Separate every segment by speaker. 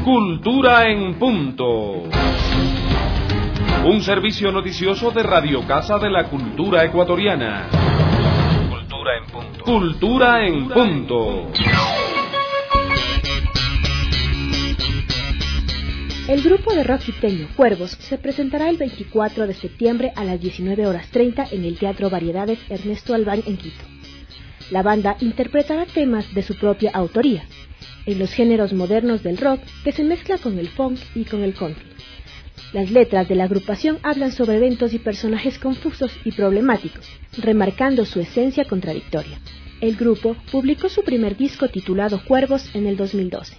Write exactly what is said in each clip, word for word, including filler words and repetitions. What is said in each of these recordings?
Speaker 1: Cultura en Punto. Un servicio noticioso de Radio Casa de la Cultura Ecuatoriana.
Speaker 2: Cultura en Punto.
Speaker 1: Cultura en Punto.
Speaker 3: El grupo de rock quiteño Cuervos se presentará el veinticuatro de septiembre a las diecinueve horas treinta en el Teatro Variedades Ernesto Albán en Quito. La banda interpretará temas de su propia autoría, en los géneros modernos del rock que se mezcla con el funk y con el country. Las letras de la agrupación hablan sobre eventos y personajes confusos y problemáticos, remarcando su esencia contradictoria. El grupo publicó su primer disco titulado Cuervos en el dos mil doce.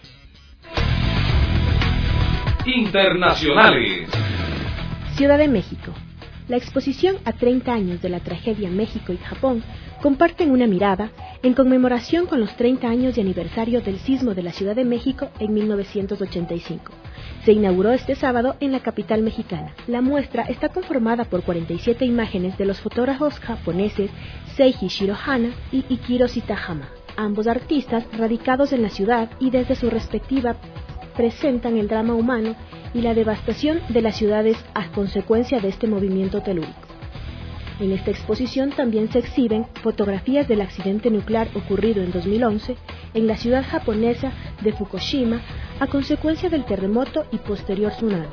Speaker 1: Internacionales.
Speaker 3: Ciudad de México. La exposición a treinta años de la tragedia México y Japón comparten una mirada en conmemoración con los treinta años de aniversario del sismo de la Ciudad de México en mil novecientos ochenta y cinco. Se inauguró este sábado en la capital mexicana. La muestra está conformada por cuarenta y siete imágenes de los fotógrafos japoneses Seiji Shirohana y Ikiro Shitahama. Ambos artistas radicados en la ciudad y desde su respectiva presentan el drama humano y la devastación de las ciudades a consecuencia de este movimiento telúrico. En esta exposición también se exhiben fotografías del accidente nuclear ocurrido en dos mil once en la ciudad japonesa de Fukushima a consecuencia del terremoto y posterior tsunami.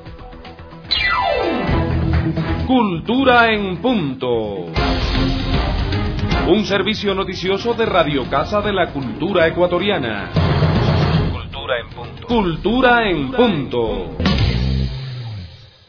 Speaker 1: Cultura en Punto. Un servicio noticioso de Radio Casa de la Cultura Ecuatoriana.
Speaker 2: Cultura en Punto.
Speaker 1: Cultura en Punto.